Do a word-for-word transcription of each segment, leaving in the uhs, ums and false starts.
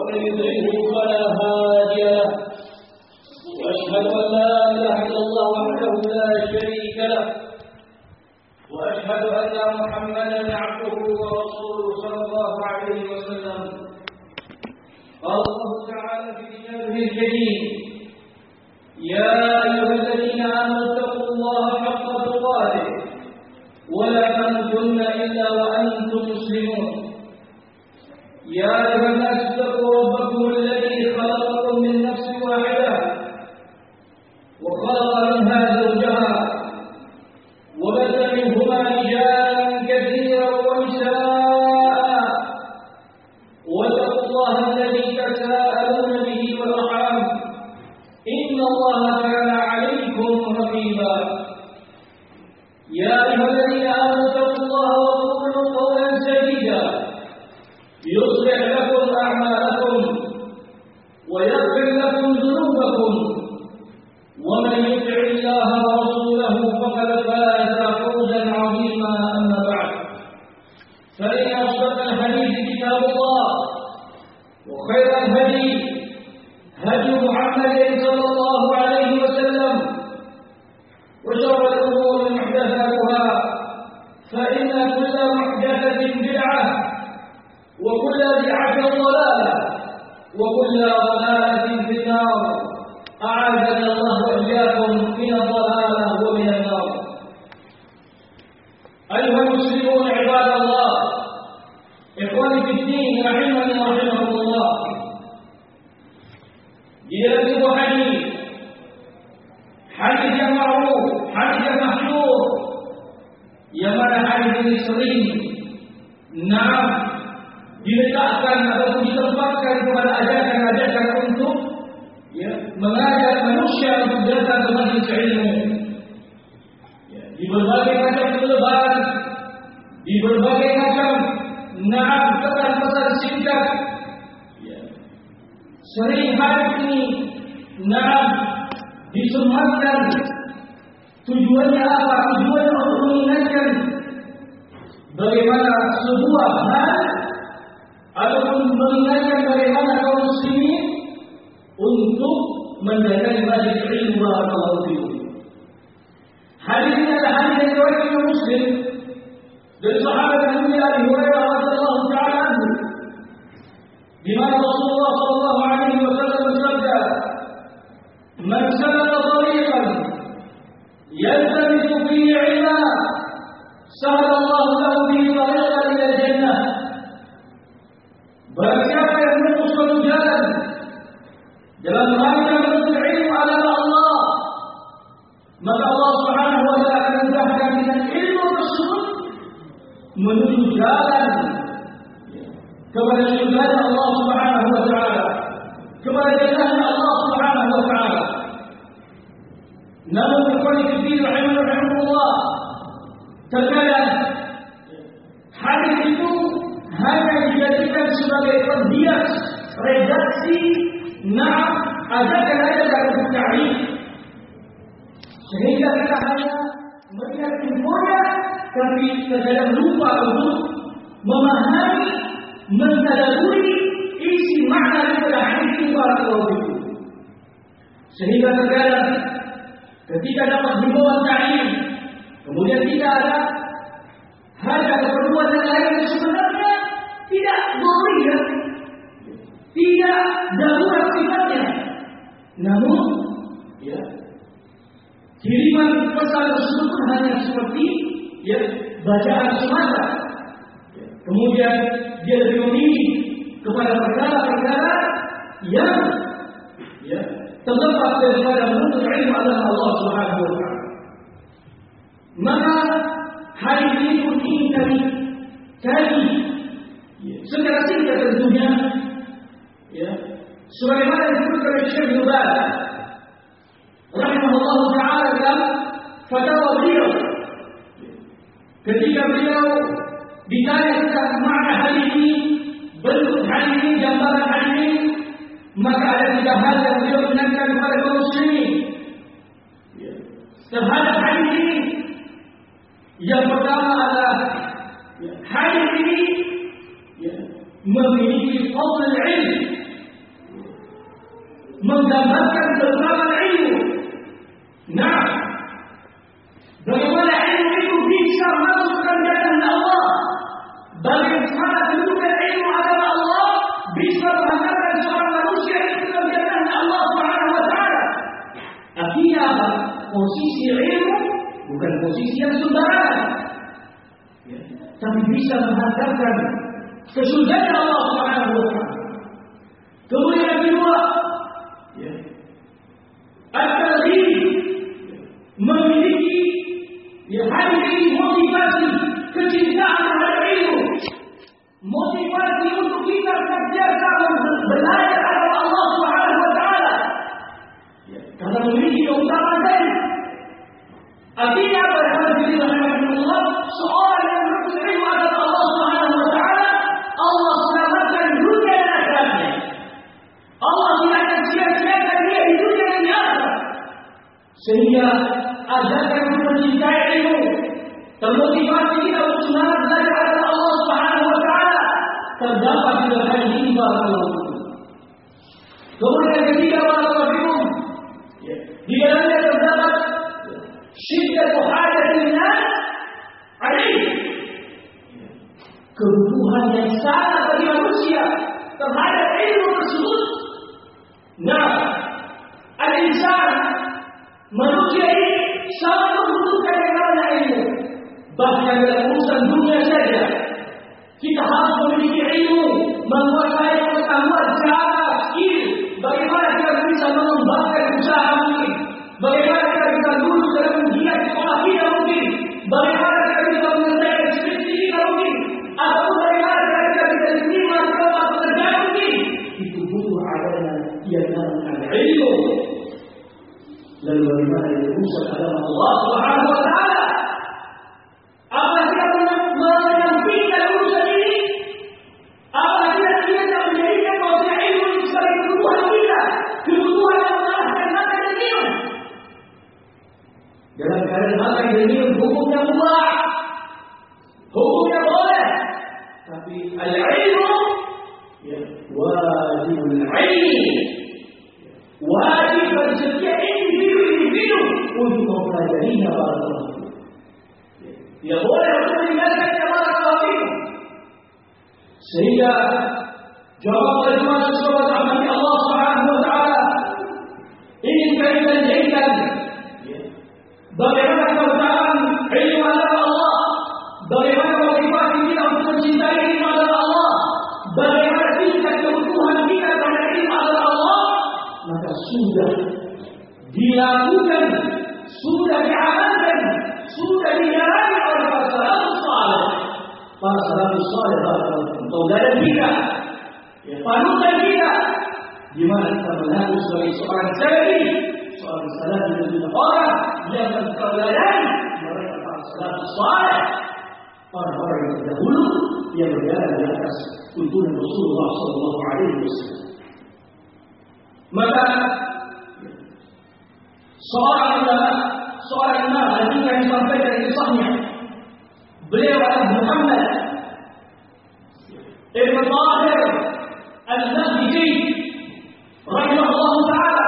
ومن يضلله فلا هادي له وأشهد أن لا إله إلا الله وحده لا شريك له وأشهد أن محمدا عبده ورسوله صلى الله عليه وسلم. قال الله تعالى في كتابه الكريم: يا أيها الذين آمنوا اتقوا الله حق تقاته ولا تموتن إلا وأنتم مسلمون. يا أيها الناس اتقوا ربكم الذي خلقكم من نفس واحدة وخلق منها زوجها وبث منهما رجالا كثيرا ونساء واتقوا الله الذي تساءلون به والأرحام إن الله كان عليكم رقيبا. يا أيها الذين آمنوا اتقوا الله وقولوا قولا سديدا يصلح لكم أعمالكم ويغفر لكم ذنوبكم ومن يطع الله ورسوله فقد فاز فوزا عظيما. أما بعد، فإن أصدق الحديث كتاب الله وخير الهدي هدي محمد صلى الله عليه وسلم وشر الأمور محدثاتها فإن كل محدثة بدعة وكل بدعة ضلالة وكل ضلالة في النار. أعاذنا الله وإياكم من الضلالة ومن النار. أيها المسلمون عباد الله، إخواني في الدين رحمني ورحمكم الله. Di dalam sebuah hadis, hadis yang ma'ruf, hadis yang masyhur, yang mana hadis ini sering nah diletakkan atau ditempatkan kepada ajakan-ajakan untuk ya, mengajak manusia untuk datang ke majelis ilmu. Ya, di berbagai macam kelebaran, di berbagai macam nah pesan-pesan singkat. Sering hadis ini nah disematkan. Tujuannya apa? Tujuannya untuk mengingatkan bagaimana sebuah hal ataupun mengingatkan bagaimana kaum muslimin untuk mendatangi majelis ilmu. Barakallahu fiikum. Hadis ini adalah hadis yang diriwayatkan oleh Muslim dari sahabat Nabi Abi Hurairah radhiyallahu taala anhu, di mana Rasulullah sallallahu alaihi wasallam bersabda, "Man salaka tariqan yaltamisu fihi 'ilma, sahala Allah lahu bihi tariqan ila al-jannah." Barang siapa yang menempuh suatu jalan dalam rangka menuntut ilmu adalah Allah, maka Allah Subhanahu wa taala akan mudahkan dengan ilmu tersebut menuju jalan kepada surga Allah Subhanahu wa taala, kepada jannah Allah Subhanahu wa taala. Namun ikhwan fillah rahimahullah, terkadang hadis itu hanya dijadikan sebagai pembias redaksi nah ajakan-ajakan untuk ta'rif, sehingga kita hanya melihat infonya tapi terkadang lupa untuk memahami, mentadaburi isi makna daripada hadis itu. Barakallahu fiikum. Sehingga terkadang ketika dapat himbauan ta'rif, kemudian tidak ada ada keperluan yang lain yang sebenarnya tidak boleh, tidak darurat sifatnya, namun ya kiriman pesan tersebut hanya seperti ya bacaan semata. Ya, kemudian dia lebih memilih kepada perkara-perkara yang ya terlepas daripada menuntut ilmu adalah Allah Subhanahu wa taala. Maka hadis ini pun ingin kami kaji ya, secara singkat tentunya, ya, sebagaimana disebutkan oleh Syekh Ibnu Baz rahimahullah taala dalam fatwa beliau, ketika beliau ditanya tentang makna hadis ini, bentuk hadis ini, gambaran hadis ini, maka ada tiga hal yang beliau ingatkan kepada kaum muslimin terhadap hadis ini. Yang pertama adalah hadis ini memiliki fadl ilmu menggambarkan keutamaan ilmu. Nah, bagaimana ilmu itu bisa masukkan kehendak Allah? Bagaimana kedudukan ilmu agama Allah bisa menghantarkan seorang manusia itu dalam kehendak Allah Subhanahu wa taala? Artinya apa? Posisi ilmu bukan posisi yang sembarangan, ya, tapi bisa menghantarkan ke surga Allah Subhanahu wa taala. Kemudian yang kedua, ya, at-targhib, memiliki ya hari ini motivasi kecintaan terhadap ilmu, motivasi untuk kita senantiasa belajar agama Allah Subhanahu wa taala, ya, karena memiliki keutamaan tadi. Artinya apa yang terjadi rahimahullah? Seorang yang menuntut ilmu agama Allah Subhanahu wa taala, Allah selamatkan dunia dan akhiratnya. Allah tidak akan sia-siakan dia di dunia dan di akhirat. Sehingga ajarkan kita mencintai ilmu, termotivasi kita untuk semangat belajar agama Allah Subhanahu wa taala, terdapat di dalam hadis ini barakallahu fikum. Kemudian yang ketiga barakallahu fikum, di dalamnya terdapat syiddatu hajatin nas alaih, kebutuhan yang sangat bagi manusia terhadap ilmu tersebut. Nah, al-insan, manusia ini sangat membutuhkan yang namanya ilmu. Bahkan dalam urusan dunia saja, kita harus memiliki ilmu, menguasai pengetahuan cara, skill, bagaimana kita bisa mengembangkan usaha mungkin, bagaimana kita bisa lulus dalam ujian sekolah kita mungkin, bagaimana kita bisa menyelesaikan skripsi kita mungkin, atau bagaimana kita bisa diterima di tempat pekerjaan mungkin. Itu butuh adanya yang namanya ilmu. Lalu bagaimana urusan agama Allah Subhanahu wa taala? Apa kita menampilkan urusan ini? Apa kita tidak menjadikan bahwa ilmu itu sebagai kebutuhan kita, kebutuhan yang mengalahkan makan dan minum? Dalam keadaan makan dan minum hukumnya mubah, hukumnya boleh, tapi al-ilmu ya wajibul ain, wajib bagi setiap individu-individu untuk mempelajarinya barakallahu fikum. Ya boleh untuk meninggalkannya barakallahu fikum. Sehingga jawab terjemah sesuatu rahmat Allah Subhanahu wa taala ingin kita jadikan bagaimana keutamaan ilmu agama Allah, bagaimana motivasi kita untuk mencintai ilmu agama Allah, bagaimana tingkat kebutuhan kita terhadap ilmu agama Allah, maka sudah dilakukan, sudah diamalkan, sudah dijalani oleh para salafus saleh. Para salafus saleh tauladan kita, ya, panutan kita, di mana kita mengaku sebagai seorang salafi, seorang salafi dan orang yang bertauladani mereka para salafus saleh, orang-orang yang terdahulu yang berjalan di atas tuntunan Rasulullah Sallallahu Alaihi Wasallam. Maka seorang ulama, seorang imam hadis yang disampaikan di kisahnya, beliau adalah Muhammad Ibn Tahir Al-Nahdi rahimahullah taala.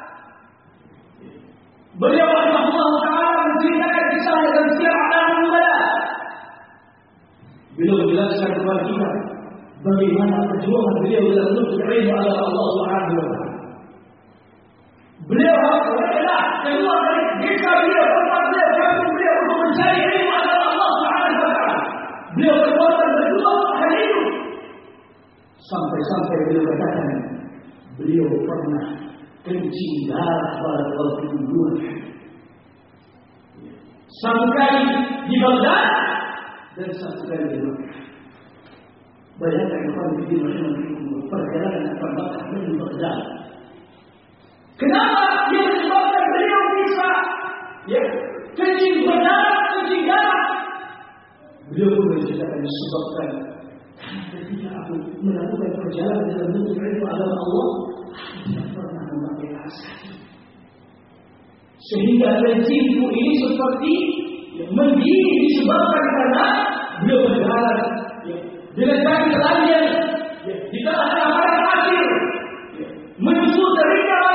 Beliau rahimahullah taala menceritakan kisahnya dan syiar alamun nubala. Beliau menjelaskan kepada kita bagaimana perjuangan beliau dalam menuntut ilmu agama Allah Subhanahu wa taala. Beliau adalah keluar dari desa beliau, tempat beliau, kampung beliau untuk mencari ilmu agama Allah Subhanahu wa taala. Beliau berkorban berjuang hari itu. Sampai-sampai beliau katakan, beliau pernah kencing darah pada waktu dua. Satu kali di Baghdad dan satu kali di Makkah. Bayangkan kepada diri masing-masing perjalanan antara Makkah dan Baghdad. Kenapa dia menyebabkan beliau bisa ya kencing berdarah, kencing darah? Beliau pun menceritakan disebabkan ketika aku melakukan perjalanan dalam menuntut ilmu agama Allah, aku tidak pernah memakai alas kaki. Sehingga kencingku ini seperti ya, mendidih disebabkan karena beliau berjalan ya, dengan kaki telanjang ya, di tengah-tengah padang pasir ya, menyusul terikat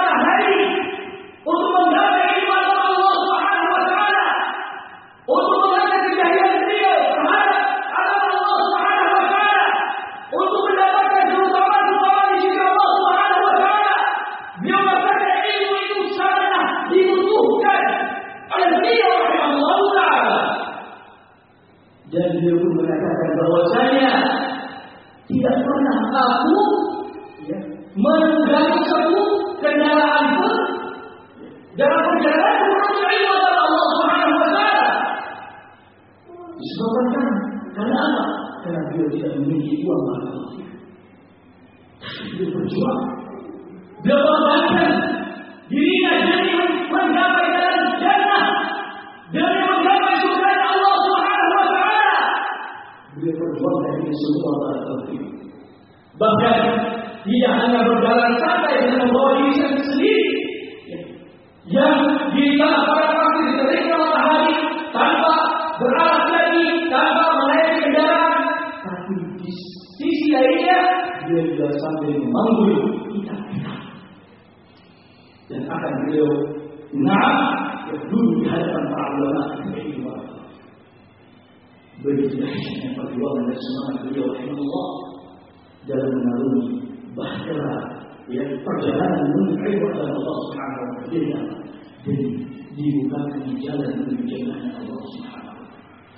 menunggangi sebuah kendaraan pun dalam perjalanan menuju ilmu dari Allah Subhanahu wa taala. Disebabkan kan? Karena apa? Karena beliau tidak memiliki uang banyak. Beliau berjuang. Beliau mengorbankan dirinya demi menggapai jalan jannah, demi menggapai surga Allah Subhanahu wa taala. Beliau berjuang dari semua taufik. Bahkan tidak hanya berjalan santai dengan membawa diri sendiri, yang di tengah pada pagi diterima matahari tanpa beralat lagi, tanpa menaiki kendaraan, tapi di sisi lainnya dia juga sambil memanggil kita-kita. Dan akan beliau naam duduk di hadapan para ulama kehidupan. Begitu dahsyatnya perjuangan dan semangat beliau rahimahullah dalam mengarungi bahtera ya perjalanan menuju ilmu dari Allah Subhanahu wa taala dan dibukakan jalan menuju jannah Allah Subhanahu wa taala.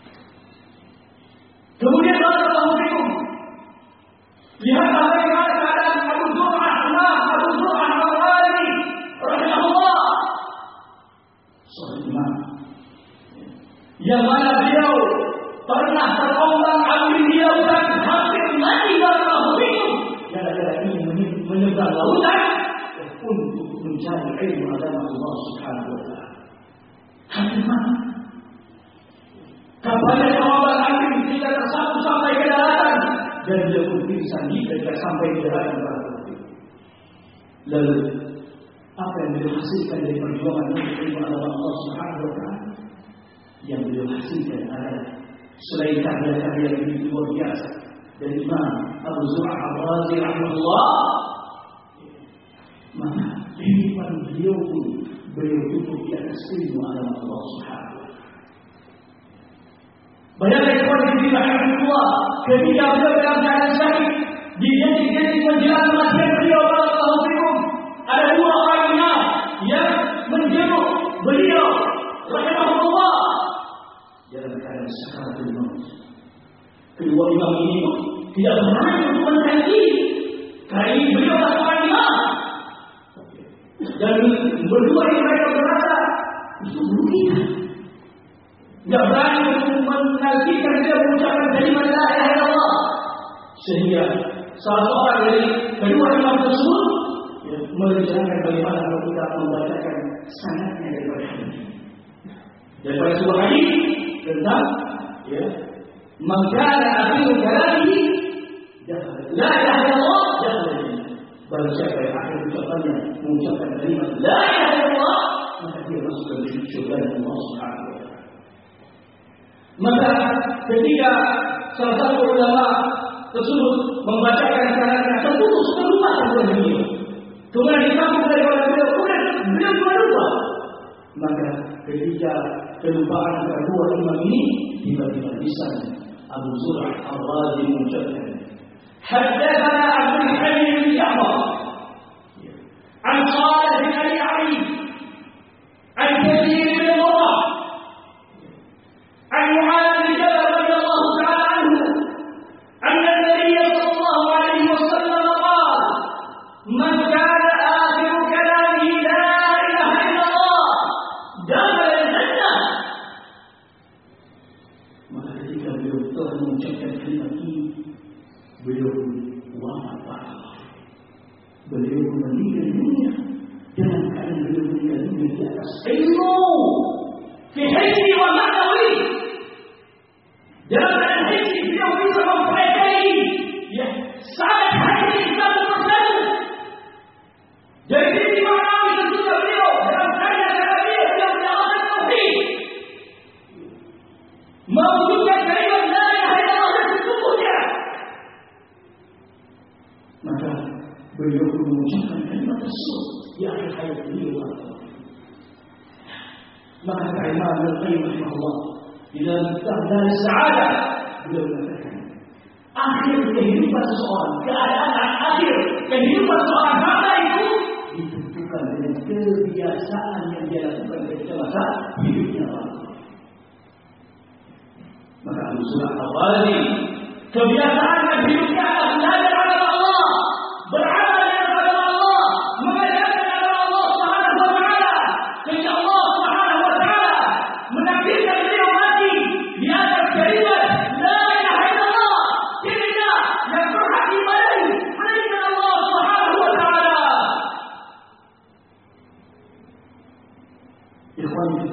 Kemudian barakallahu fikum, lihat bagaimana keadaan Abu Zur'ah Abu Zur'ah Al-Ghazali rahimahullah, seorang imam yang mana beliau pernah terombang-ambing di lautan, hampir mati barakallahu fikum gara-gara ingin menyeberang lautan untuk mencari ilmu agama Allah Subhanahu wa taala. Hampir mati. Kapalnya terombang-ambing tidak tersapu sampai ke daratan dan dia pun pingsan jika sampai ke daratan barakallahu fikum. Lalu apa yang beliau hasilkan dari perjuangan untuk ilmu agama Allah Subhanahu wa taala? Yang beliau hasilkan adalah selain karya-karya yang begitu luar biasa dari Imam Abu Zur'ah Al-Ghazali rahimahullah, maka kehidupan beliau pun beliau tutup di atas ilmu agama Allah Subhanahu wa taala. Bayangkan kepada diri rahimahullah ketika beliau dalam keadaan sakit, di detik-detik menjelang kematian beliau barakallahu fikum, ada dua orang imam yang menjenguk beliau rahimahullah dalam keadaan sakaratul maut. Kedua imam ini tidak berani untuk menahan diri. Kali ini beliau adalah imam. Dan berdua ini mereka berkata, itu kita. Tidak berani untuk menantikan dia mengucapkan kalimat la ilaha illallah. Sehingga salah seorang dari kedua imam tersebut ya, menjelaskan bagaimana kalau kita membacakan sanadnya daripada hadis. Daripada sebuah hadis tentang ya mengkana akhiru kalamihi la ilaha illallah dakhala jannah. Barang siapa yang akhir ucapannya mengucapkan kalimat la ilaha illallah, maka dia masuk ke dalam surga Allah Subhanahu wa taala. Maka ketika salah satu ulama tersebut membacakan sanadnya terputus terlupa kepada beliau, kemudian disambung daripada beliau, kemudian beliau juga lupa. Maka ketika kelupaan kedua imam ini, tiba-tiba lisan Abu Zur'ah Al-Ghazali mengucapkan, "Haddatsana Abdul Halim bin Ja'far, an Salih bin Ali Ali, an Kathir bin Murrah, an Mu'adz bin Jabal radhiyallahu ta'ala anhu, anna an-nabiy sallallahu alaihi wasallam qala, man kana akhiru kalamihi la ilaha illallah, dakhala al-jannah." Maka ketika beliau telah mengucapkan kalimat ini, beliau wafat parah. Beliau meninggal dunia dalam keadaan beliau meninggal dunia di atas ilmu, fi hissi wa ma'nawi. Dalam keadaan hissi beliau bisa mempelajari ya sangat hadis satu persatu. Dari sisi ma'nawi juga beliau dalam karya-karya beliau yang mendakwahkan tauhid, mewujudkan kalimat la ilaha illallah dan sesungguhnya. Maka beliau pun mengucapkan kalimat tersebut di akhir hayat beliau. Maka kalimat Al-Qayyim rahimahullah di dalam kitab Dar Sa'adah beliau mengatakan, akhir kehidupan seseorang, keadaan akhir kehidupan seorang hamba itu ditentukan dengan kebiasaan yang dia lakukan ketika masa hidupnya. Maka Abu Zur'ah Al-Ghazali kebiasaan dan hidupnya adalah belajar kepada Allah, beramal kepada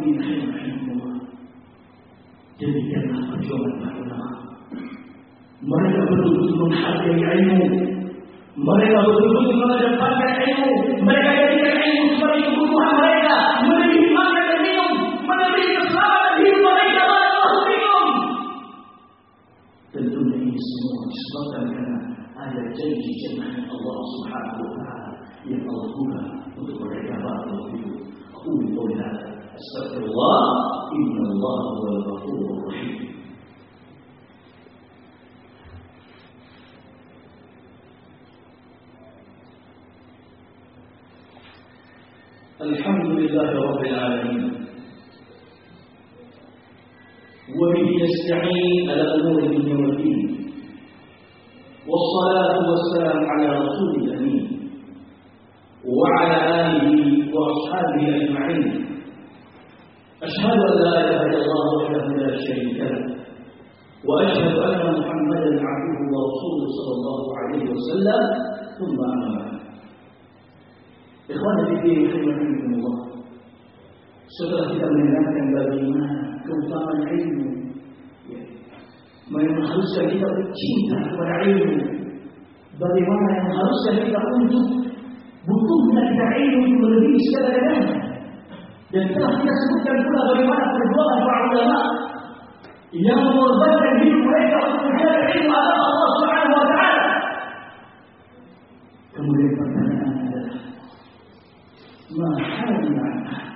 fiddin rahimahullah. Demikianlah perjuangan para ulama. Mereka betul-betul menghargai ilmu. Mereka betul-betul mengedepankan ilmu. Mereka jadikan ilmu sebagai kebutuhan mereka. Melebihi makan dan minum, melebihi keselamatan hidup mereka. Barakallahu fikum. Tentunya ini semua disebabkan karena ada janji jannah Allah Subhanahu wa taala yang Allah buka untuk mereka. Barakallahu fikum. Qul qawli hadza astaghfirullah innallaha huwal ghafurur rahim. الحمد لله رب العالمين وبه نستعين على أمور الدنيا والدين والصلاة والسلام على رسول الأمين وعلى آله وأصحابه أجمعين أشهد أن لا إله إلا الله وحده لا شريك له وأشهد أن محمدا عبده ورسوله صلى الله عليه وسلم ثم أما بعد. Ikhwan fillah rahimakumullah. Setelah kita mendengarkan bagaimana keutamaan ilmu, ya, mengharuskan kita cinta kepada ilmu, bagaimana yang haruskan kita untuk butuhnya kita ilmu untuk melebihi segala-galanya, dan telah kita sebutkan pula bagaimana perjuangan para ulama yang mengorbankan hidup mereka untuk menjaga ilmu agama Allah Subhanahu wa taala. Kemudian pertanyaan adalah mahalnya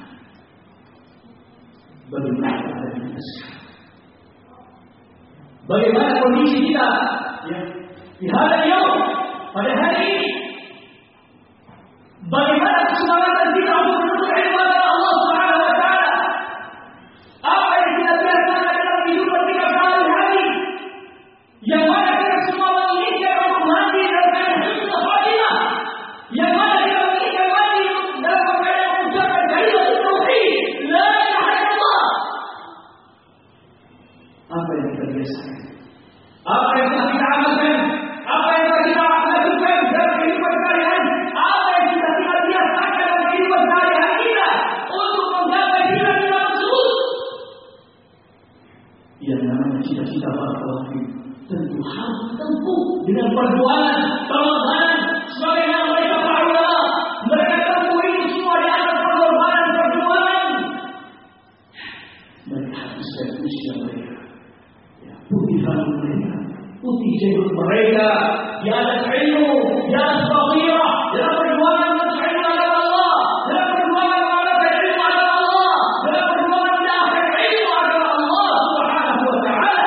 bagaimana keadaan kita sekarang? Bagaimana kondisi kita ya, di hari ini, pada hari ini? Bagaimana keselamatan kita untuk menuntut ilmu agama Allah Subhanahu wa taala? Apa yang kita biasakan dalam kehidupan kita sehari-hari? Yang mana kita semua menginginkan untuk mati dalam keadaan husnul khatimah? Yang mana kita menginginkan mati dalam keadaan mengucapkan kalimat tauhid, la ilaha illallah. Apa yang kita biasakan? Apa yang telah kita amalkan? Apa yang telah kita lakukan dalam kehidupan sehari-hari? Apa yang sudah kita biasakan dalam kehidupan sehari-hari kita untuk menggapai cita-cita tersebut? Yang namanya cita-cita barakallahu fiik tentu harus ditempuh dengan perjuangan, pengorbanan, sebagaimana mereka para ulama. Mereka tempuh itu semua di atas pengorbanan, perjuangan. Mereka habiskan usia mereka, ya, putih rambut mereka, putih jenggot mereka di atas ilmu, di atas basirah, dalam perjuangan menuntut ilmu agama Allah, dalam perjuangan mengamalkan ilmu agama Allah, dalam perjuangan mendapat ilmu agama Allah Subhanahu wa taala.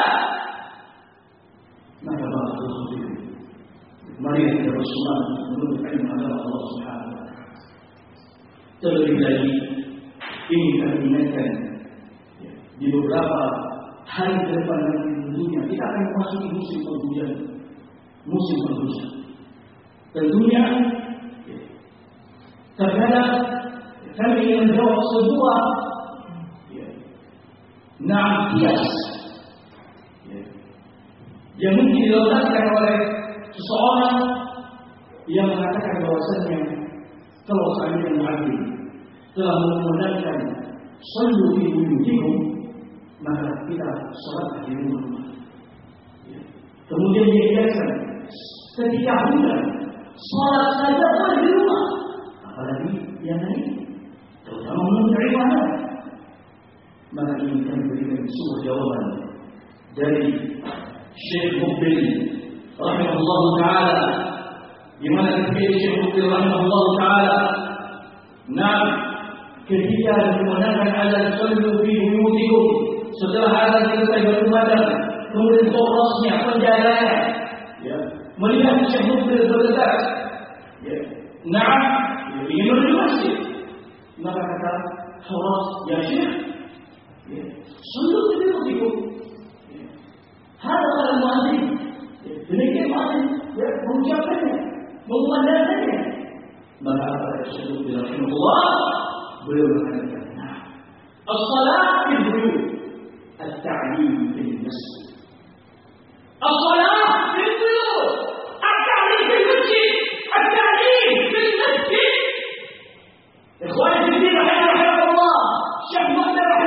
Maka barakallahu fikum. Mari kita bersemangat menuntut ilmu agama Allah Subhanahu wa taala. Terlebih lagi ini kami ingatkan ya, di beberapa hari ke depan nanti tentunya kita akan memasuki musim penghujan, musim penghujan. Tentunya ya, terkadang kami ingin menjawab sebuah ya, nasihat ya, yang mungkin dilontarkan oleh seseorang yang mengatakan bahwasanya kalau seandainya muadzin telah mengumandangkan sallu fi buyutikum, maka kita salat di rumah. Ya. Kemudian dia biasa ketika hujan salat saja boleh di rumah, apalagi yang lain, terutama menuntut ibadah. Maka ini kami berikan sebuah jawaban dari Syekh Muqbil rahimahullah taala, di mana ketika Syekh Muqbil rahimahullah taala nah ketika dimenangkan azan sallu fi buyutikum, setelah azan selesai berkumandang, kemudian forosnya, penjaganya ya, melihat Syekh Muqbil bergegas ya, nah ingin menuju masjid, maka kata foros, ya Syekh ya, sallu fi buyutikum ya, hada adalah muadzin ya, demikian muadzin ya, mengucapkannya, mengumandangkannya. Maka apa Syekh Muqbil rahimahullah beliau mengatakan, nah, as-salat fil buyut, at-ta'lim fil masjid. As-salat fil buyut, at-ta'lim fil masjid, at-ta'lim fil masjid. Ikhwan fillah rahimahullah, Syekh Muqbil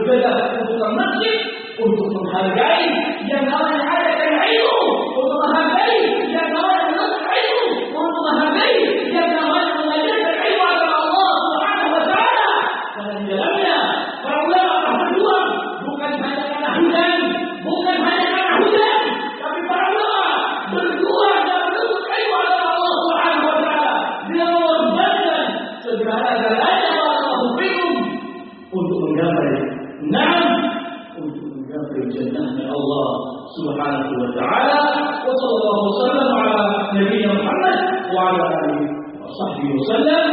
bergerak untuk ke masjid untuk menghargai yang namanya adakan ilmu, untuk menghargai yang namanya menuntut ilmu, untuk menghargai yang namanya mengajarkan ilmu agama Allah Subhanahu wa taala. Karena di dalamnya para ulama telah berjuang bukan hanya karena hujan, bukan hanya karena hujan, tapi para ulama berjuang dalam menuntut ilmu agama Allah Subhanahu wa taala dengan mengorbankan segala-galanya wallahu fikum untuk menggapai enam untuk menggapai jannahnya Allah Subhanahu wa taala. Wa sallallahu wasallam ala nabiyina Muhammad wa ala alihi wa sahbihi wasallam.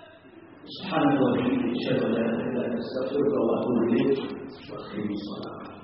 Subhanallah wa bihamdihi, asyhadu an la ilaha illa anta, astaghfiruka wa atubu ilaik. Wa akhiru salam.